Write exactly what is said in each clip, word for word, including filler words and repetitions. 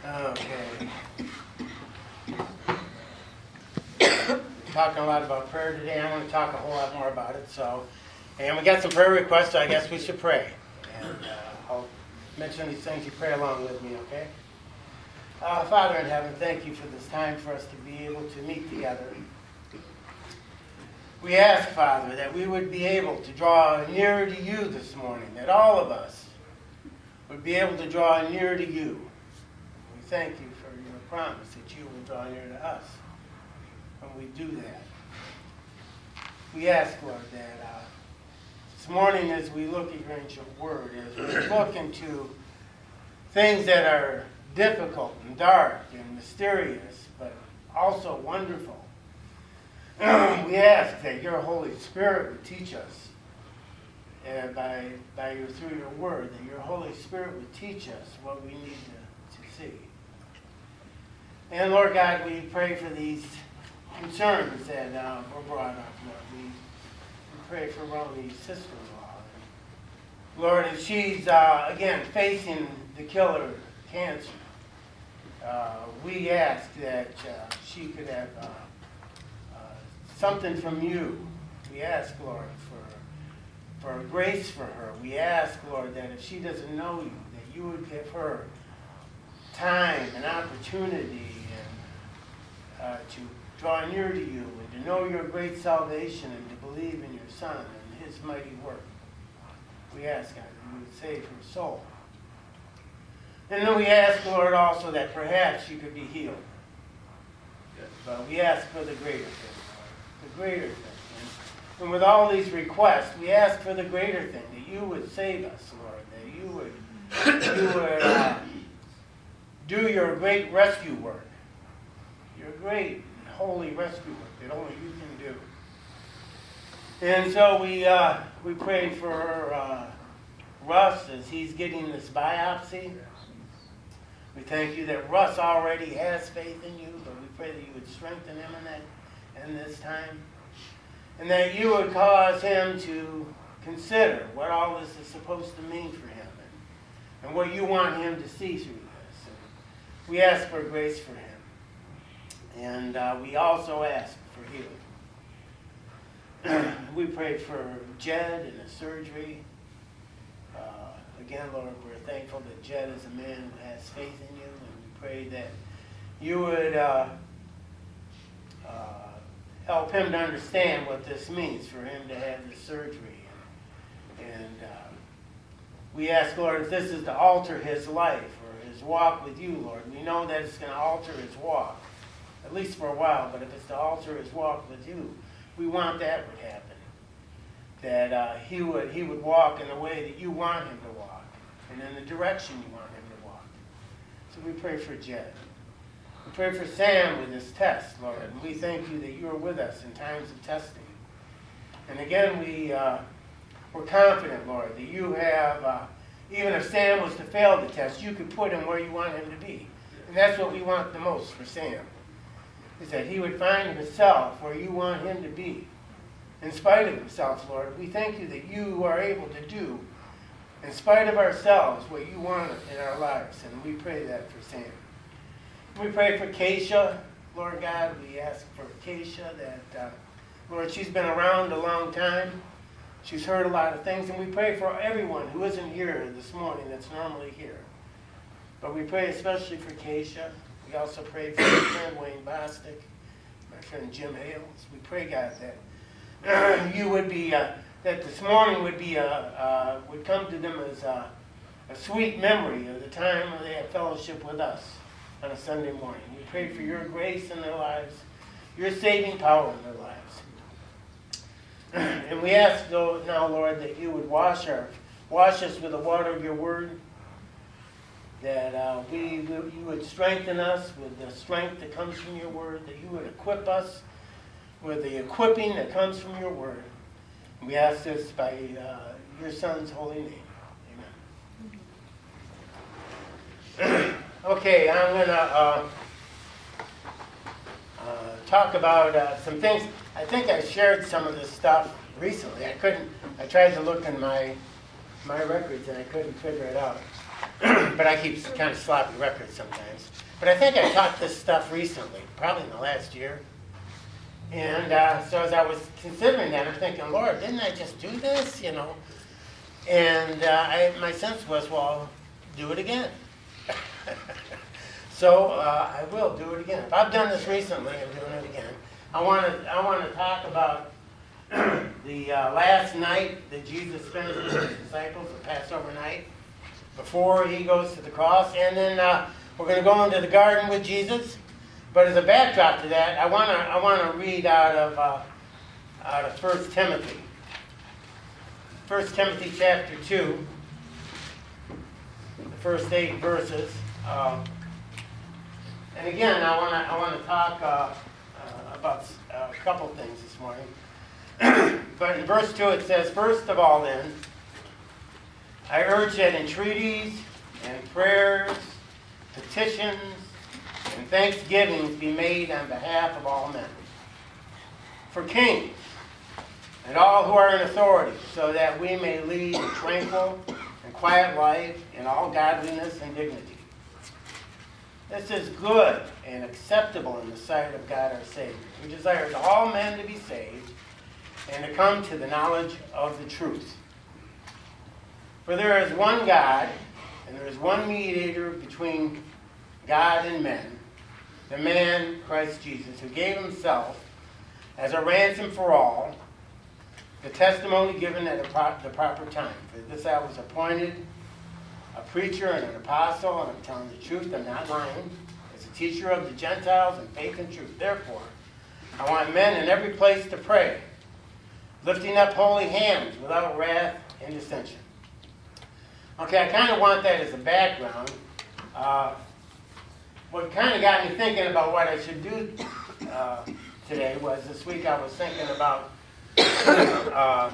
Okay. Talking a lot about prayer today. I want to talk a whole lot more about it. So, and we got some prayer requests, so I guess we should pray. And uh, I'll mention these things. You pray along with me, okay? Uh, Father in heaven, thank you for this time for us to be able to meet together. We ask, Father, that we would be able to draw nearer to you this morning, that all of us would be able to draw nearer to you. We thank you for your promise that you will draw near to us when we do that. We ask, Lord, that uh, this morning as we look at your ancient word, as we look into things that are difficult and dark and mysterious, but also wonderful, we ask that your Holy Spirit would teach us, and by, by your, through your word, that your Holy Spirit would teach us what we need to, to see. And Lord God, we pray for these concerns that uh, were brought up, Lord. We, we pray for Roni's sister-in-law. Lord, as she's, uh, again, facing the killer cancer, uh, we ask that uh, she could have uh, uh, something from you. We ask, Lord, for, for grace for her. We ask, Lord, that if she doesn't know you, that you would give her time and opportunity and uh, to draw near to you and to know your great salvation and to believe in your Son and his mighty work. We ask, God, that you would save her soul. And then we ask, Lord, also that perhaps she could be healed. But we ask for the greater thing, Lord, the greater thing. And, and with all these requests, we ask for the greater thing, that you would save us, Lord, that you would, you would uh, do your great rescue work, your great holy rescue work that only you can do. And so we uh, we pray for uh, Russ as he's getting this biopsy. We thank you that Russ already has faith in you, but we pray that you would strengthen him in that in this time, and that you would cause him to consider what all this is supposed to mean for him, and, and what you want him to see through this. And we ask for grace for him. And uh, we also ask for healing. We pray for Jed and his surgery. Uh, again, Lord, we're thankful that Jed is a man who has faith in you, and we pray that you would uh, uh, help him to understand what this means for him to have this surgery. And, and uh, we ask, Lord, if this is to alter his life or his walk with you, Lord, we know that it's going to alter his walk, at least for a while, but if it's to alter his walk with you, we want that would happen. That uh, he would he would walk in the way that you want him to walk, and in the direction you want him to walk. So we pray for Jed. We pray for Sam with his test, Lord, and we thank you that you are with us in times of testing. And again, we, uh, we're confident, Lord, that you have, uh, even if Sam was to fail the test, you could put him where you want him to be. And that's what we want the most for Sam, is that he would find himself where you want him to be. In spite of himself, Lord, we thank you that you are able to do, in spite of ourselves, what you want in our lives. And we pray that for Sam. We pray for Keisha, Lord God. We ask for Keisha that, uh, Lord, she's been around a long time. She's heard a lot of things. And we pray for everyone who isn't here this morning that's normally here. But we pray especially for Keisha. We also pray for my friend Wayne Bostic, my friend Jim Hales. We pray, God, that uh, you would be, uh, that this morning would be, a, uh, would come to them as a, a sweet memory of the time when they had fellowship with us on a Sunday morning. We pray for your grace in their lives, your saving power in their lives. And we ask, though, now, Lord, that you would wash our, wash us with the water of your word, that uh, we, we, you would strengthen us with the strength that comes from your word, that you would equip us with the equipping that comes from your word. And we ask this by uh, your Son's holy name. Amen. Okay, I'm going to uh, uh, talk about uh, some things. I think I shared some of this stuff recently. I couldn't, I tried to look in my, my records and I couldn't figure it out. but I keep kind of sloppy records sometimes. But I think I taught this stuff recently, probably in the last year. And uh, so as I was considering that, I'm thinking, Lord, didn't I just do this, you know? And uh, I, my sense was, well, do it again. So uh, I will do it again. If I've done this recently, I'm doing it again. I want to I want to talk about the uh, last night that Jesus spent with his disciples, the Passover night, before he goes to the cross. And then uh, we're going to go into the garden with Jesus. But as a backdrop to that, I want to I want to read out of uh, out of First Timothy. First Timothy chapter two, the first eight verses. Um, and again, I want to I want to talk uh, uh, about a couple things this morning. But in verse two it says, "First of all, then, I urge that entreaties and prayers, petitions, and thanksgivings be made on behalf of all men, for kings and all who are in authority, so that we may lead a tranquil and quiet life in all godliness and dignity. This is good and acceptable in the sight of God our Savior, who desires all men to be saved and to come to the knowledge of the truth. For there is one God, and there is one mediator between God and men, the man Christ Jesus, who gave himself as a ransom for all, the testimony given at the proper time. For this I was appointed a preacher and an apostle, and I'm telling the truth, I'm not lying, as a teacher of the Gentiles in faith and truth. Therefore, I want men in every place to pray, lifting up holy hands without wrath and dissension." Okay, I kind of want that as a background. Uh, what kind of got me thinking about what I should do uh, today was this week I was thinking about uh,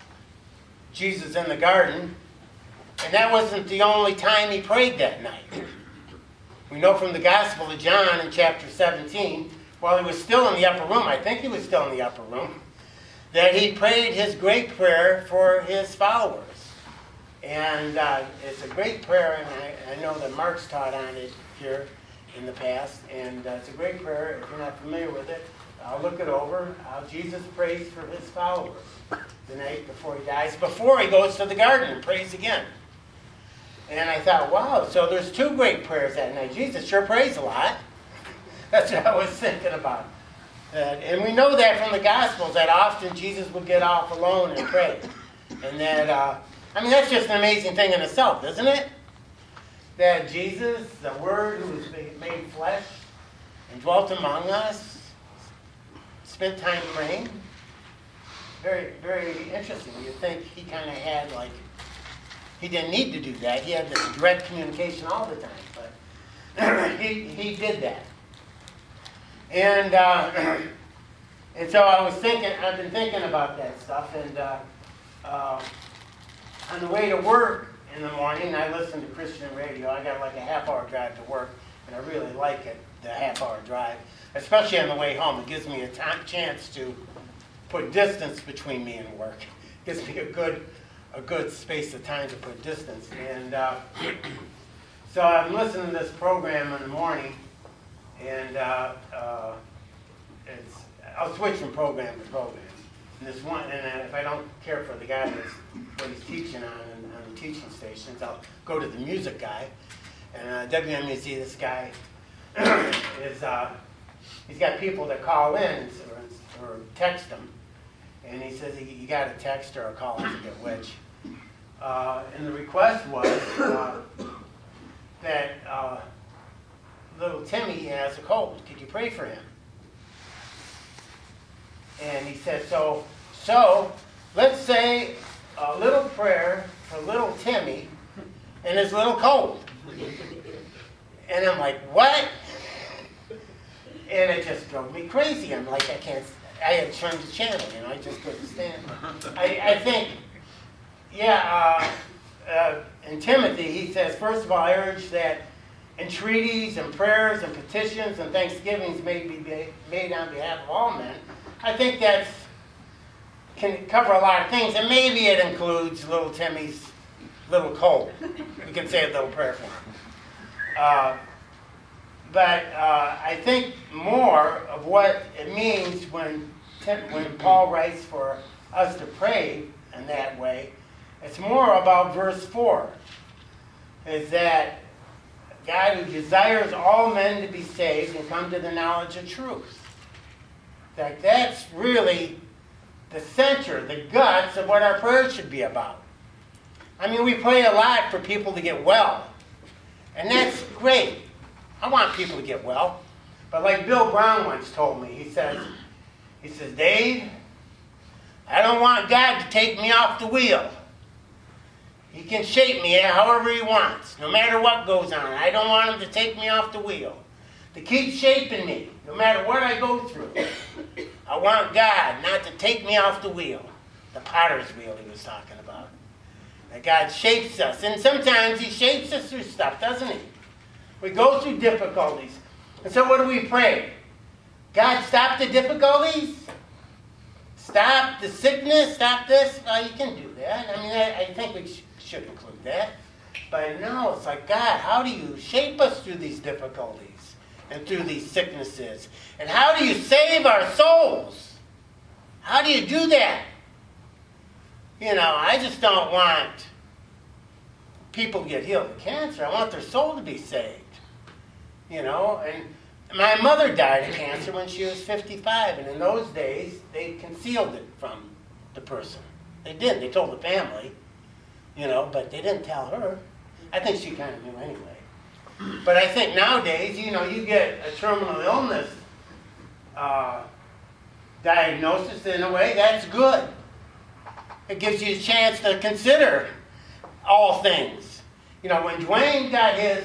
Jesus in the garden, and that wasn't the only time he prayed that night. We know from the Gospel of John in chapter seventeen, while he was still in the upper room, I think he was still in the upper room, that he prayed his great prayer for his followers. And uh, it's a great prayer, and I, I know that Mark's taught on it here in the past, and uh, it's a great prayer. If you're not familiar with it, I'll look it over. How Jesus prays for his followers the night before he dies, before he goes to the garden and prays again. And I thought, wow, so there's two great prayers that night. Jesus sure prays a lot. That's what I was thinking about. Uh, and we know that from the Gospels, that often Jesus would get off alone and pray. And that, uh, I mean, that's just an amazing thing in itself, isn't it? That Jesus, the Word who was made flesh and dwelt among us, spent time praying. Very, very interesting. You'd think he kind of had, like, he didn't need to do that. He had this direct communication all the time, but he, he did that. And uh, and so I was thinking, I've been thinking about that stuff, and uh, uh, on the way to work in the morning, I listen to Christian radio. I got like a half-hour drive to work, and I really like it, the half-hour drive, especially on the way home. It gives me a time, chance to put distance between me and work. It gives me a good, a good space of time to put distance. And uh, so I'm listening to this program in the morning, and uh, uh, it's, I'll switch from program to program. And this one, and if I don't care for the guy that's what he's teaching on, on the teaching stations, I'll go to the music guy. And uh, W M U Z, this guy is, uh, he's got people that call in or, or text him. And he says, you got a text or a call, I forget which. Uh, and the request was uh, that uh, little Timmy has a cold. Could you pray for him? And he said, so, so let's say a little prayer for little Timmy and his little cold. And I'm like, what? And it just drove me crazy. I'm like, I can't, I had turned the channel, you know, I just couldn't stand it. I, I think, yeah, uh, uh, in Timothy, he says, first of all, I urge that entreaties and prayers and petitions and thanksgivings may be made on behalf of all men. I think that can cover a lot of things, and maybe it includes little Timmy's a little cold. We can say a little prayer for him. Uh, but uh, I think more of what it means when, when Paul writes for us to pray in that way, it's more about verse four, is that God who desires all men to be saved and come to the knowledge of truth. That that's really the center, the guts of what our prayers should be about. I mean, we pray a lot for people to get well, and that's great. I want people to get well. But like Bill Brown once told me, he says, he says, Dave, I don't want God to take me off the wheel. He can shape me however he wants, no matter what goes on. I don't want him to take me off the wheel. To keep shaping me, no matter what I go through. I want God not to take me off the wheel. The potter's wheel he was talking about. That God shapes us. And sometimes he shapes us through stuff, doesn't he? We go through difficulties. And so what do we pray? God, stop the difficulties? Stop the sickness? Stop this? Well, you can do that. I mean, I, I think we sh- should include that. But no, it's like, God, how do you shape us through these difficulties and through these sicknesses? And how do you save our souls? How do you do that? You know, I just don't want people to get healed of cancer. I want their soul to be saved. You know, and my mother died of cancer when she was fifty-five, and in those days, they concealed it from the person. They didn't. They told the family, you know, but they didn't tell her. I think she kind of knew anyway. But I think nowadays, you know, you get a terminal illness uh, diagnosis in a way, that's good. It gives you a chance to consider all things. You know, when Dwayne got his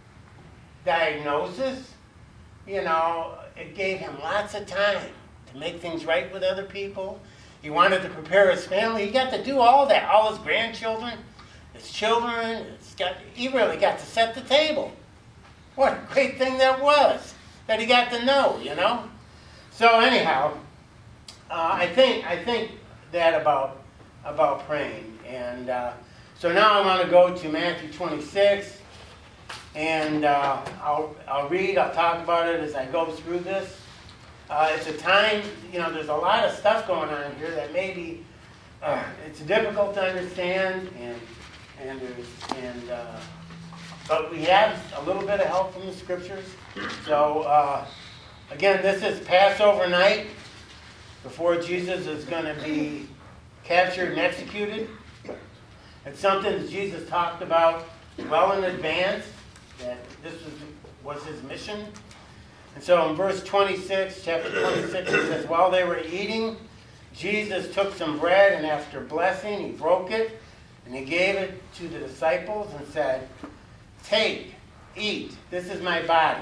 diagnosis, you know, it gave him lots of time to make things right with other people. He wanted to prepare his family. He got to do all that. All his grandchildren, his children. It's got, he really got to set the table. What a great thing that was, that he got to know, you know. So anyhow, uh, I think I think that about about praying. And uh, so now I want to go to Matthew twenty-six. And uh, I'll, I'll read, I'll talk about it as I go through this. Uh, it's a time, you know, there's a lot of stuff going on here that maybe uh, it's difficult to understand, and and there's, and uh, but we have a little bit of help from the scriptures. So uh, again, this is Passover night before Jesus is going to be captured and executed. It's something that Jesus talked about well in advance, that this was, was his mission. And so in verse twenty-six, chapter twenty-six, it says, while they were eating, Jesus took some bread, and after blessing, he broke it, and he gave it to the disciples and said, take, eat, this is my body.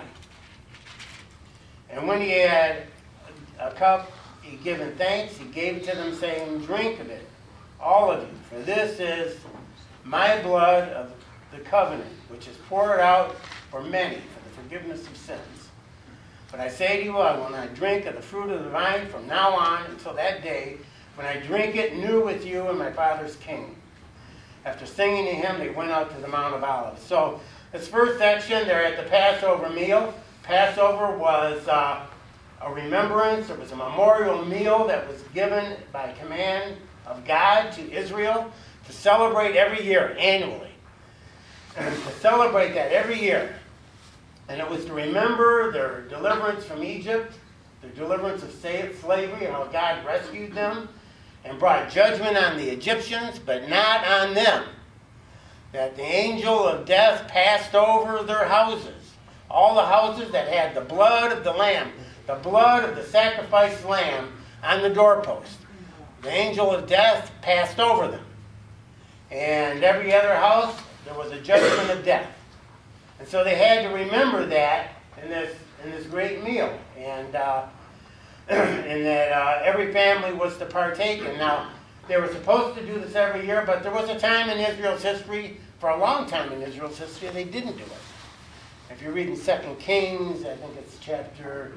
And when he had a cup, he given thanks, he gave it to them, saying, drink of it, all of you, for this is my blood of the covenant, which is poured out for many for the forgiveness of sins. But I say to you, I will not drink of the fruit of the vine from now on until that day when I drink it new with you in my Father's kingdom. After singing a hymn, they went out to the Mount of Olives. So this first section, they're at the Passover meal. Passover was uh, a remembrance. It was a memorial meal that was given by command of God to Israel to celebrate every year, annually. And to celebrate that every year. And it was to remember their deliverance from Egypt, their deliverance of slavery, and how God rescued them and brought judgment on the Egyptians, but not on them. That the angel of death passed over their houses. All the houses that had the blood of the lamb, the blood of the sacrificed lamb on the doorpost. The angel of death passed over them. And every other house, there was a judgment of death. And so they had to remember that in this in this great meal. And, uh, and that uh, every family was to partake. And now, they were supposed to do this every year, but there was a time in Israel's history, for a long time in Israel's history, they didn't do it. If you read in Second Kings, I think it's chapter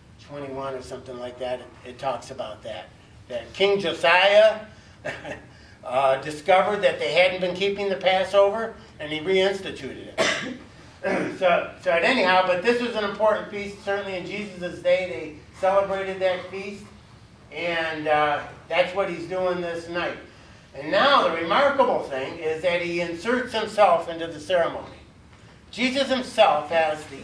twenty-one or something like that, it, it talks about that. That King Josiah uh, discovered that they hadn't been keeping the Passover, and he reinstituted it. so, so anyhow, but this was an important feast. Certainly in Jesus' day, they celebrated that feast, and uh, that's what he's doing this night. And now the remarkable thing is that he inserts himself into the ceremony. Jesus himself has the,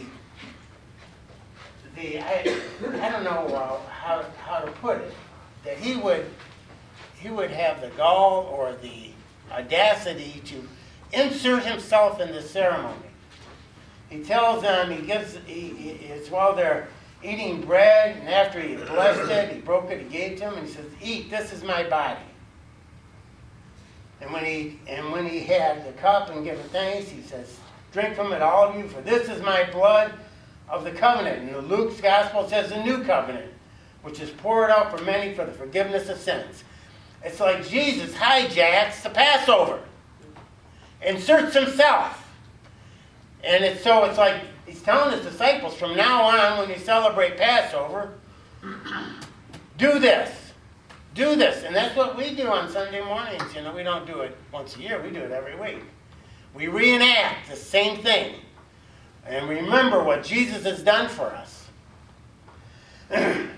the I, I don't know uh, how, how to put it, that he would, he would have the gall or the audacity to insert himself in the ceremony. He tells them, he gives, he, he, it's while they're eating bread, and after he blessed it, he broke it, he gave it to them, and he says, "Eat, this is my body." And when he and when he had the cup and given thanks, he says, "Drink from it, all of you, for this is my blood of the covenant." And Luke's gospel says the new covenant, which is poured out for many for the forgiveness of sins. It's like Jesus hijacks the Passover, inserts himself. And it's so it's like he's telling his disciples, from now on, when you celebrate Passover, do this. Do this. And that's what we do on Sunday mornings. You know, we don't do it once a year. We do it every week. We reenact the same thing. And remember what Jesus has done for us. And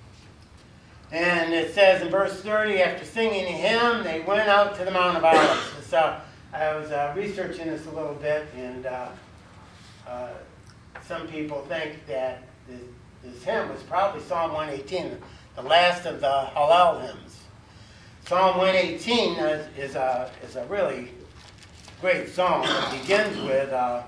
it says in verse thirty, after singing a hymn, they went out to the Mount of Olives. So I was uh, researching this a little bit, and uh, uh, some people think that this, this hymn was probably Psalm one eighteen, the last of the Hallel hymns. Psalm one eighteen is, is, a, is a really great song. It begins with, uh,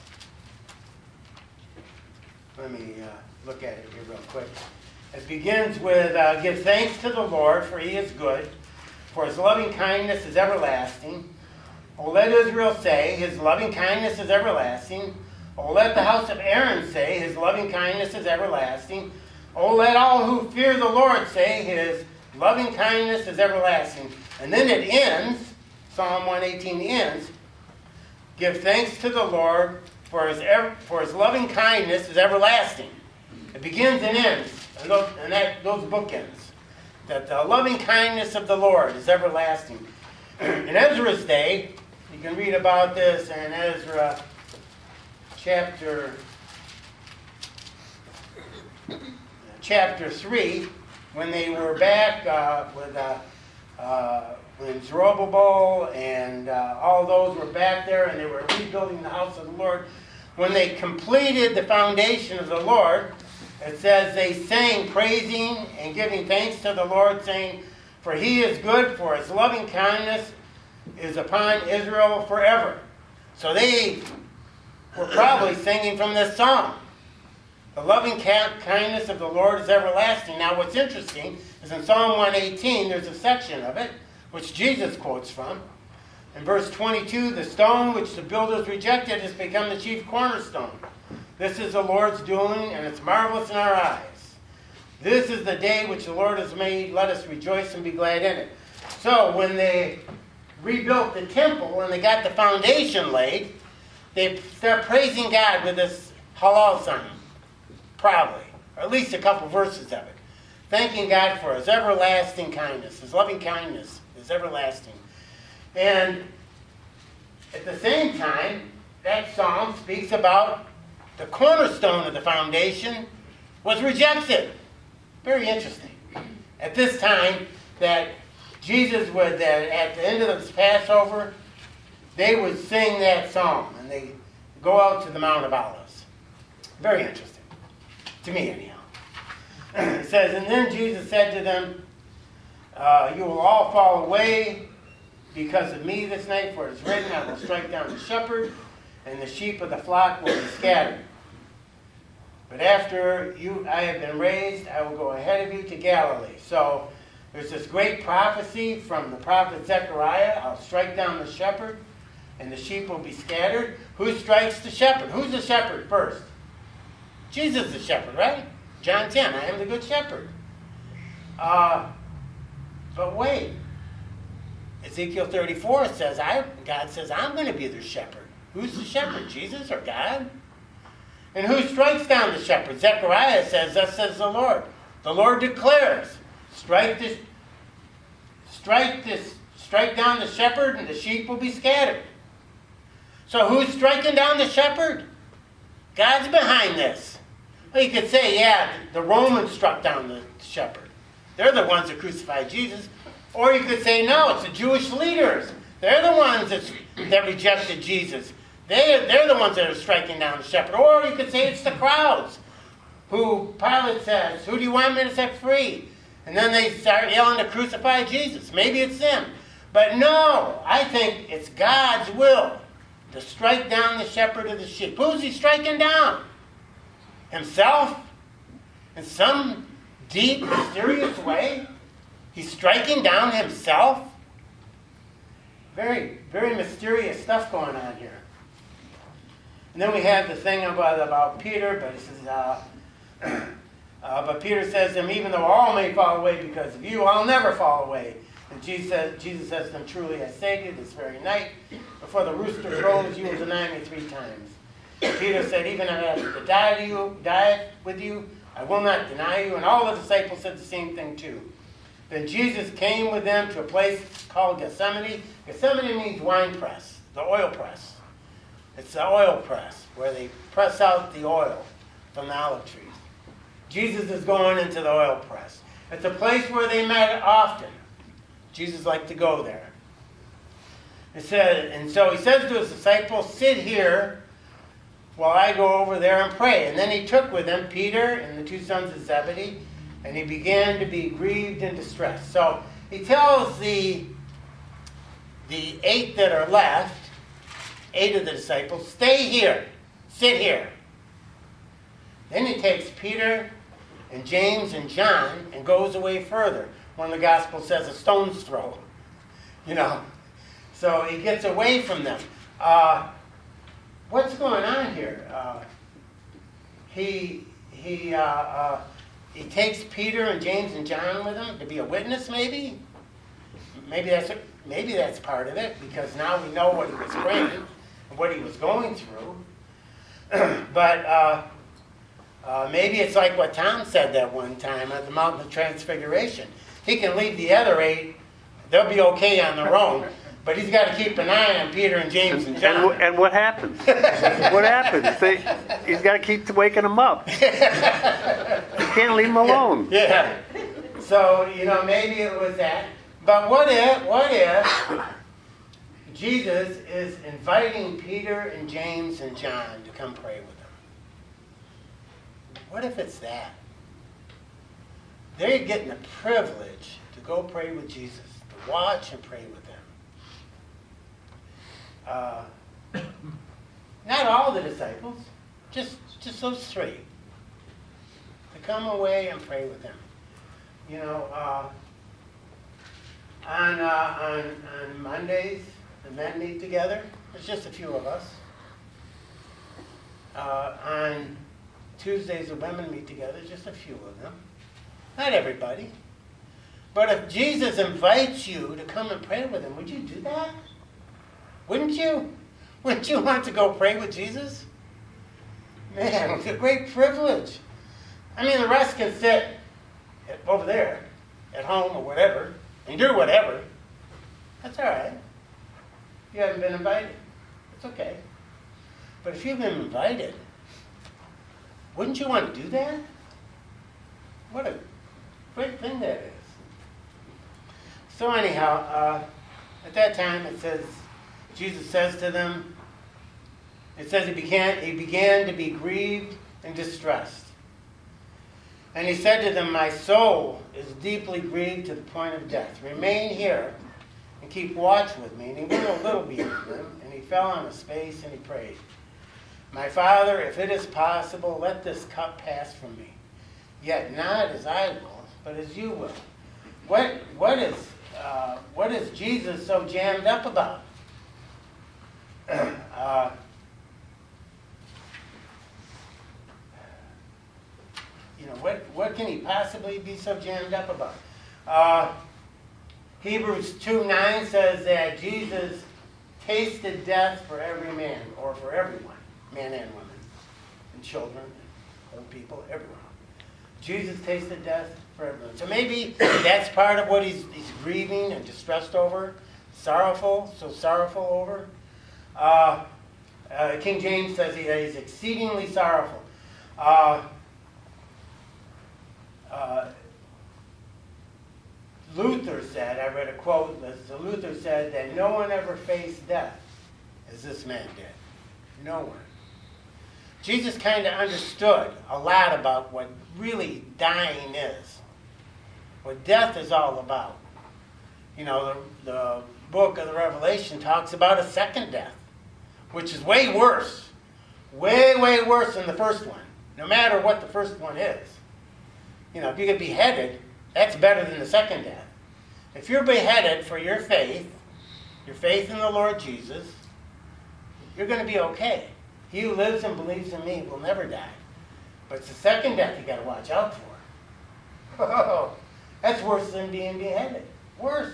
let me uh, look at it here real quick. It begins with, uh, "Give thanks to the Lord, for he is good, for his loving kindness is everlasting. O let Israel say, his loving kindness is everlasting. O let the house of Aaron say, his loving kindness is everlasting. O let all who fear the Lord say, his loving kindness is everlasting." And then it ends, Psalm one eighteen ends, "Give thanks to the Lord, for his, ever, for his loving kindness is everlasting." It begins and ends, and those, and that, those bookends. That the loving kindness of the Lord is everlasting. In Ezra's day, you can read about this in Ezra chapter chapter three, when they were back uh, with uh, uh, when Zerubbabel and uh, all those were back there, and they were rebuilding the house of the Lord. When they completed the foundation of the Lord, it says they sang, praising and giving thanks to the Lord, saying, "For he is good, for his loving kindness is upon Israel forever." So they were probably singing from this song. The loving kindness of the Lord is everlasting. Now what's interesting is in Psalm one eighteen, there's a section of it, which Jesus quotes from. In verse twenty-two, "The stone which the builders rejected has become the chief cornerstone. This is the Lord's doing, and it's marvelous in our eyes. This is the day which the Lord has made. Let us rejoice and be glad in it." So when they rebuilt the temple and they got the foundation laid, they start praising God with this Hallel sign, probably, or at least a couple verses of it. Thanking God for his everlasting kindness, his loving kindness is everlasting. And at the same time, that psalm speaks about the cornerstone of the foundation was rejected. Very interesting. At this time, that Jesus would, that at the end of this Passover, they would sing that psalm, and they go out to the Mount of Olives. Very interesting. To me, anyhow. It says, "And then Jesus said to them, uh, you will all fall away because of me this night, for it is written, I will strike down the shepherd, and the sheep of the flock will be scattered. But after you, I have been raised, I will go ahead of you to Galilee." So there's this great prophecy from the prophet Zechariah. I'll strike down the shepherd, and the sheep will be scattered. Who strikes the shepherd? Who's the shepherd first? Jesus is the shepherd, right? John ten, I am the good shepherd. Uh, but wait. Ezekiel thirty-four says, I, God says, I'm going to be the shepherd. Who's the shepherd? Jesus or God? And who strikes down the shepherd? Zechariah says, thus says the Lord. The Lord declares, strike this, strike this strike down the shepherd and the sheep will be scattered. So who's striking down the shepherd? God's behind this. Well, you could say, yeah, the Romans struck down the shepherd. They're the ones that crucified Jesus. Or you could say, no, it's the Jewish leaders. They're the ones that, that rejected Jesus. They, they're the ones that are striking down the shepherd. Or you could say it's the crowds who Pilate says, who do you want me to set free? And then they start yelling to crucify Jesus. Maybe it's them. But no, I think it's God's will to strike down the shepherd of the sheep. Who's he striking down? Himself? In some deep, mysterious way? He's striking down himself? Very, very mysterious stuff going on here. And then we have the thing about, about Peter, but he says, uh, uh, but Peter says to him, even though all may fall away because of you, I'll never fall away. And Jesus says, Jesus says to him, truly I say to you, this very night, before the rooster crows, you will deny me three times. And Peter said, even if I have to die to you, die with you, I will not deny you. And all the disciples said the same thing too. Then Jesus came with them to a place called Gethsemane. Gethsemane means wine press, the oil press. It's the oil press, where they press out the oil from the olive trees. Jesus is going into the oil press. It's a place where they met often. Jesus liked to go there. It said, and so he says to his disciples, sit here while I go over there and pray. And then he took with him Peter and the two sons of Zebedee, and he began to be grieved and distressed. So he tells the, the eight that are left, eight of the disciples, stay here, sit here. Then he takes Peter and James and John and goes away further. One of the Gospels says a stone's throw. You know. So he gets away from them. Uh, what's going on here? Uh, he he uh, uh, he takes Peter and James and John with him to be a witness, maybe. Maybe that's a, maybe that's part of it, because now we know what he was praying and what he was going through. but uh, uh, maybe it's like what Tom said that one time at the Mountain of Transfiguration. He can leave the other eight; they'll be okay on their own. But he's got to keep an eye on Peter and James and John. And, and what happens? What happens? They, he's got to keep waking them up. You can't leave them alone. Yeah. So, you know, maybe it was that. But what if, what if Jesus is inviting Peter and James and John to come pray with him? What if it's that? They're getting the privilege to go pray with Jesus, to watch and pray with him. Uh, not all the disciples, just just those three. To come away and pray with him. You know, uh, on, uh, on on Mondays, the men meet together. There's just a few of us. Uh, on Tuesdays, the women meet together. There's just a few of them. Not everybody. But if Jesus invites you to come and pray with him, would you do that? Wouldn't you? Wouldn't you want to go pray with Jesus? Man, it's a great privilege. I mean, the rest can sit over there, at home or whatever, and do whatever. That's all right. You haven't been invited. It's okay. But if you've been invited, wouldn't you want to do that? What a great thing that is. So anyhow, uh, at that time it says, Jesus says to them, it says he began, he began to be grieved and distressed. And he said to them, my soul is deeply grieved to the point of death. Remain here and keep watch with me. And he went a little beyond them, and he fell on his face and he prayed, my Father, if it is possible, let this cup pass from me. Yet not as I will, but as you will. What, what, is, uh, what is Jesus so jammed up about? Uh, you know, what, what can he possibly be so jammed up about? Uh, Hebrews two nine says that Jesus tasted death for every man, or for everyone, men and women, and children, and old people, everyone. Jesus tasted death for everyone. So maybe that's part of what he's, he's grieving and distressed over, sorrowful, so sorrowful over. Uh, uh, King James says he is exceedingly sorrowful. Uh, uh, Luther said, I read a quote, that Luther said that no one ever faced death as this man did. No one. Jesus kind of understood a lot about what really dying is, what death is all about. You know, the, the book of the Revelation talks about a second death, which is way worse, way, way worse than the first one, no matter what the first one is. You know, if you get beheaded, that's better than the second death. If you're beheaded for your faith, your faith in the Lord Jesus, you're going to be okay. He who lives and believes in me will never die. But it's the second death you got to watch out for. Oh, that's worse than being beheaded. Worse.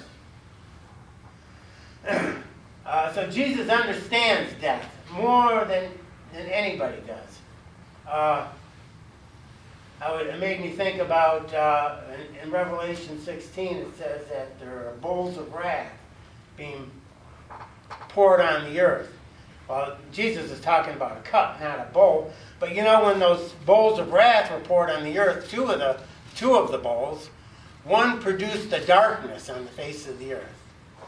uh, so Jesus understands death more than, than anybody does. Uh, I would, it made me think about, uh, in, in Revelation sixteen, it says that there are bowls of wrath being poured on the earth. Well, Jesus is talking about a cup, not a bowl. But you know, when those bowls of wrath were poured on the earth, two of the, two of the bowls, one produced a darkness on the face of the earth.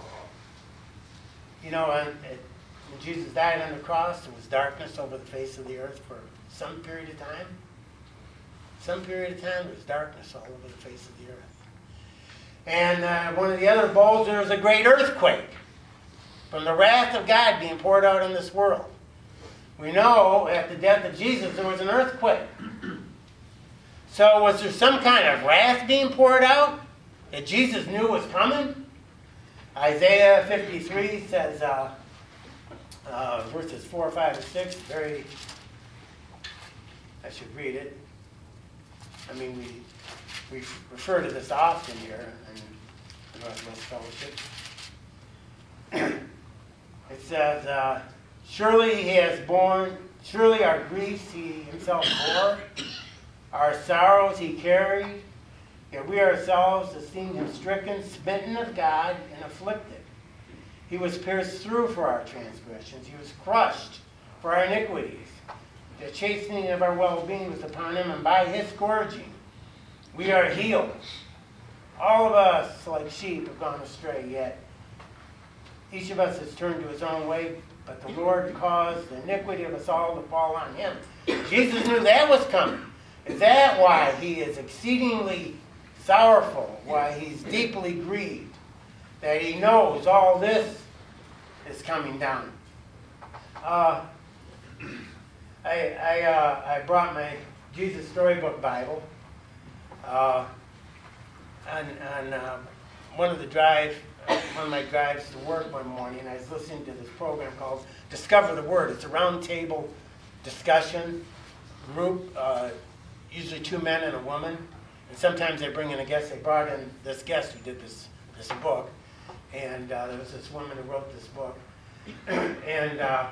You know, when, it, when Jesus died on the cross, there was darkness over the face of the earth for some period of time. Some period of time, there was darkness all over the face of the earth. And uh, one of the other bowls, there was a great earthquake from the wrath of God being poured out in this world. We know at the death of Jesus, there was an earthquake. So was there some kind of wrath being poured out that Jesus knew was coming? Isaiah fifty-three says, uh, uh, verses four, five, and six, very, I should read it. I mean, we we refer to this often here in the Northwest Fellowship. It says, uh, surely he has borne, surely our griefs he himself bore, our sorrows he carried, yet we ourselves esteemed him stricken, smitten of God, and afflicted. He was pierced through for our transgressions. He was crushed for our iniquities. The chastening of our well-being was upon him, and by his scourging we are healed. All of us, like sheep, have gone astray, yet each of us has turned to his own way, but the Lord caused the iniquity of us all to fall on him. Jesus knew that was coming. Is that why he is exceedingly sorrowful, why he's deeply grieved, that he knows all this is coming down? Uh, I, I, uh, I brought my Jesus Storybook Bible uh, on, on uh, one of the drive, uh, one of my drives to work one morning. I was listening to this program called Discover the Word. It's a roundtable discussion group, uh, usually two men and a woman, and sometimes they bring in a guest. They brought in this guest who did this this book, and uh, there was this woman who wrote this book, and. Uh,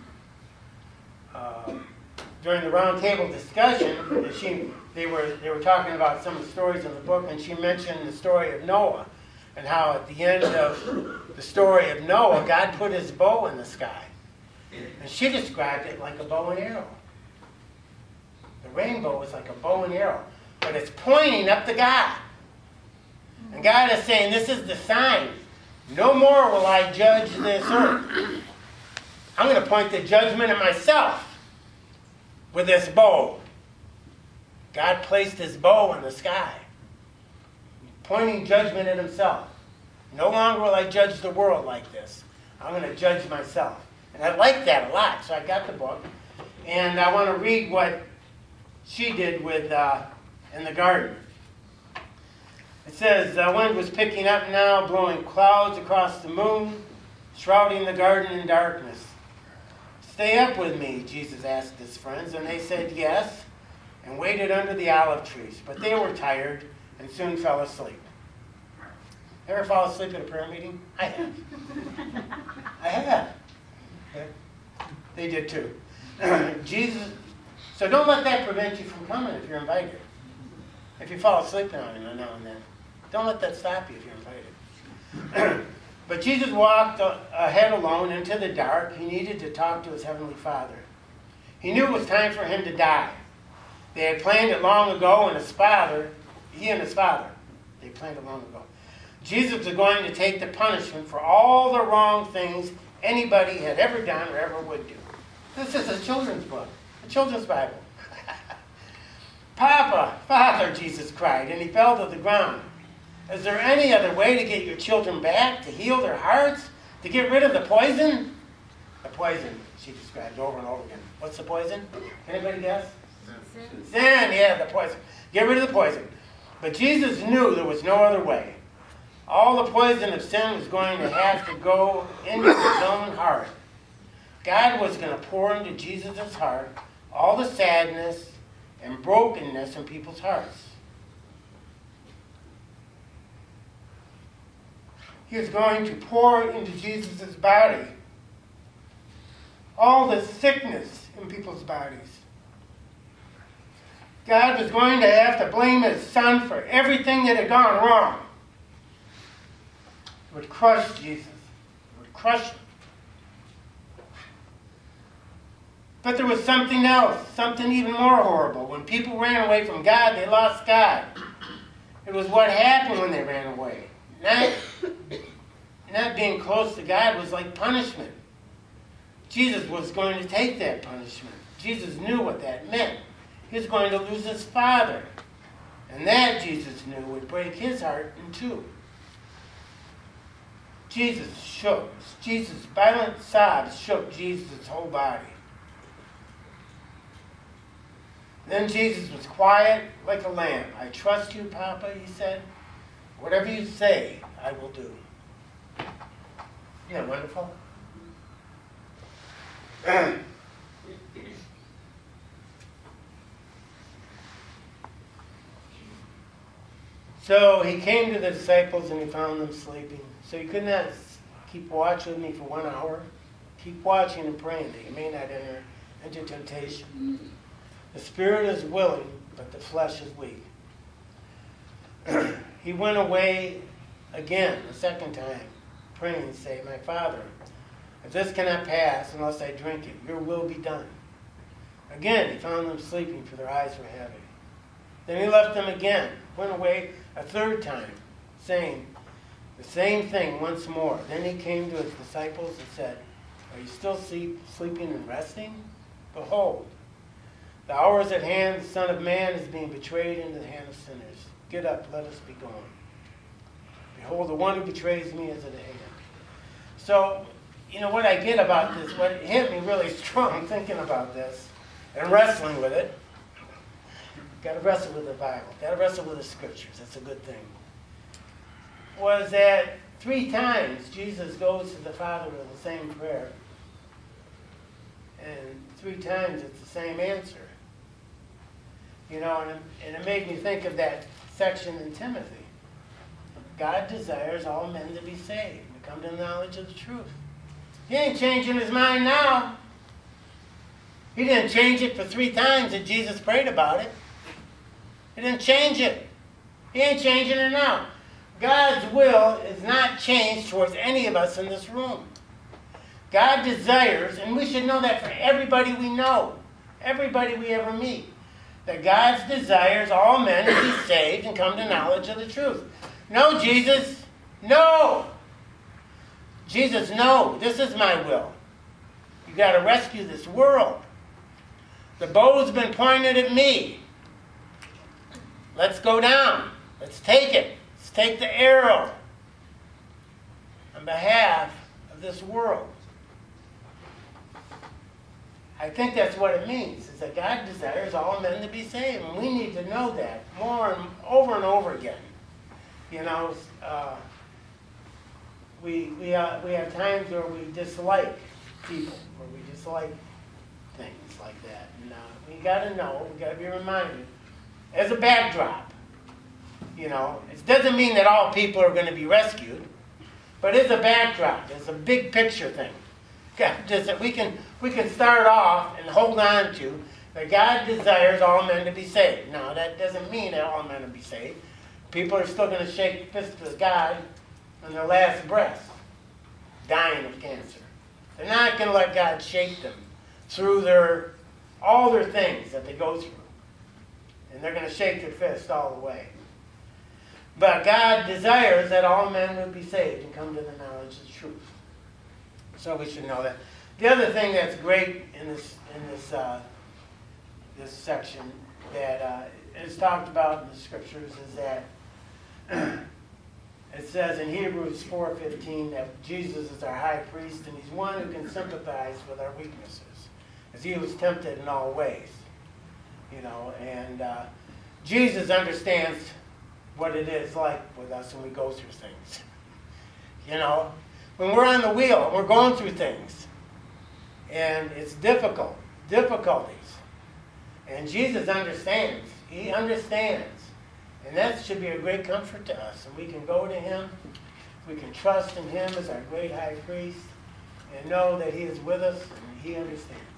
Uh, during the roundtable discussion, she, they were they were talking about some of the stories in the book, and she mentioned the story of Noah, and how at the end of the story of Noah, God put his bow in the sky, and she described it like a bow and arrow. The rainbow is like a bow and arrow, but it's pointing up to God, and God is saying, "This is the sign. No more will I judge this earth. I'm going to point the judgment at myself with this bow." God placed his bow in the sky, pointing judgment at himself. No longer will I judge the world like this. I'm going to judge myself. And I like that a lot, so I got the book. And I want to read what she did with uh, in the garden. It says, the wind was picking up now, blowing clouds across the moon, shrouding the garden in darkness. "Stay up with me," Jesus asked his friends, and they said yes, and waited under the olive trees. But they were tired and soon fell asleep. Ever fall asleep at a prayer meeting? I have. I have. Okay. They did too. Jesus. So don't let that prevent you from coming if you're invited. If you fall asleep now and now and then, don't let that stop you if you're invited. But Jesus walked ahead alone into the dark. He needed to talk to his heavenly Father. He knew it was time for him to die. They had planned it long ago, and his father, he and his father, they planned it long ago. Jesus was going to take the punishment for all the wrong things anybody had ever done or ever would do. This is a children's book, a children's Bible. Papa, Father, Jesus cried, and he fell to the ground. Is there any other way to get your children back, to heal their hearts, to get rid of the poison? The poison, she describes over and over again. What's the poison? Anybody guess? Sin. Sin, yeah, the poison. Get rid of the poison. But Jesus knew there was no other way. All the poison of sin was going to have to go into his own heart. God was going to pour into Jesus' heart all the sadness and brokenness in people's hearts. He was going to pour into Jesus' body all the sickness in people's bodies. God was going to have to blame his son for everything that had gone wrong. It would crush Jesus. It would crush him. But there was something else, something even more horrible. When people ran away from God, they lost God. It was what happened when they ran away. Not, not being close to God was like punishment. Jesus was going to take that punishment. Jesus knew what that meant. He was going to lose his father. And that, Jesus knew, would break his heart in two. Jesus shook. Jesus' violent sobs shook Jesus' whole body. Then Jesus was quiet like a lamb. I trust you, Papa, he said. Whatever you say, I will do. Isn't that wonderful? So he came to the disciples and he found them sleeping. So you could not keep watch with me for one hour. Keep watching and praying that you may not enter into temptation. The spirit is willing, but the flesh is weak. He went away again, a second time, praying and saying, my Father, if this cannot pass unless I drink it, your will be done. Again, he found them sleeping, for their eyes were heavy. Then he left them again, went away a third time, saying the same thing once more. Then he came to his disciples and said, are you still sleep, sleeping and resting? Behold, the hour is at hand, the Son of Man is being betrayed into the hand of sinners. Get up, let us be gone. Behold, the one who betrays me is at hand. So, you know, what I get about this, what hit me really strong thinking about this and wrestling with it, got to wrestle with the Bible, got to wrestle with the Scriptures, that's a good thing, was that three times Jesus goes to the Father with the same prayer. And three times it's the same answer. You know, and, and it made me think of that section in Timothy. God desires all men to be saved, to come to the knowledge of the truth. He ain't changing his mind now. He didn't change it for three times that Jesus prayed about it. He didn't change it. He ain't changing it now. God's will is not changed towards any of us in this room. God desires, and we should know that for everybody we know, everybody we ever meet, that God's desires all men to be saved and come to knowledge of the truth. No, Jesus, no. Jesus, no, this is my will. You got to rescue this world. The bow's been pointed at me. Let's go down. Let's take it. Let's take the arrow on behalf of this world. I think that's what it means, is that God desires all men to be saved, and we need to know that more and over and over again. You know, uh, we we uh, we have times where we dislike people, where we dislike things like that, and uh, we got to know, we got to be reminded, as a backdrop. You know, it doesn't mean that all people are going to be rescued, but it's a backdrop. It's a big picture thing. Just that we can we can start off and hold on to that God desires all men to be saved. Now, that doesn't mean that all men will be saved. People are still going to shake fists with God on their last breath. dying of cancer. They're not going to let God shake them through their all their things that they go through. And they're going to shake their fist all the way. But God desires that all men would be saved and come to the knowledge of the truth. So we should know that. The other thing that's great in this in this uh, this section that uh, is talked about in the scriptures is that it says in Hebrews four fifteen that Jesus is our high priest and he's one who can sympathize with our weaknesses, as he was tempted in all ways. You know, and uh, Jesus understands what it is like with us when we go through things. You know, when we're on the wheel and we're going through things, and it's difficult, difficulties, and Jesus understands. He understands. And that should be a great comfort to us. And we can go to him, we can trust in him as our great high priest, and know that he is with us and he understands.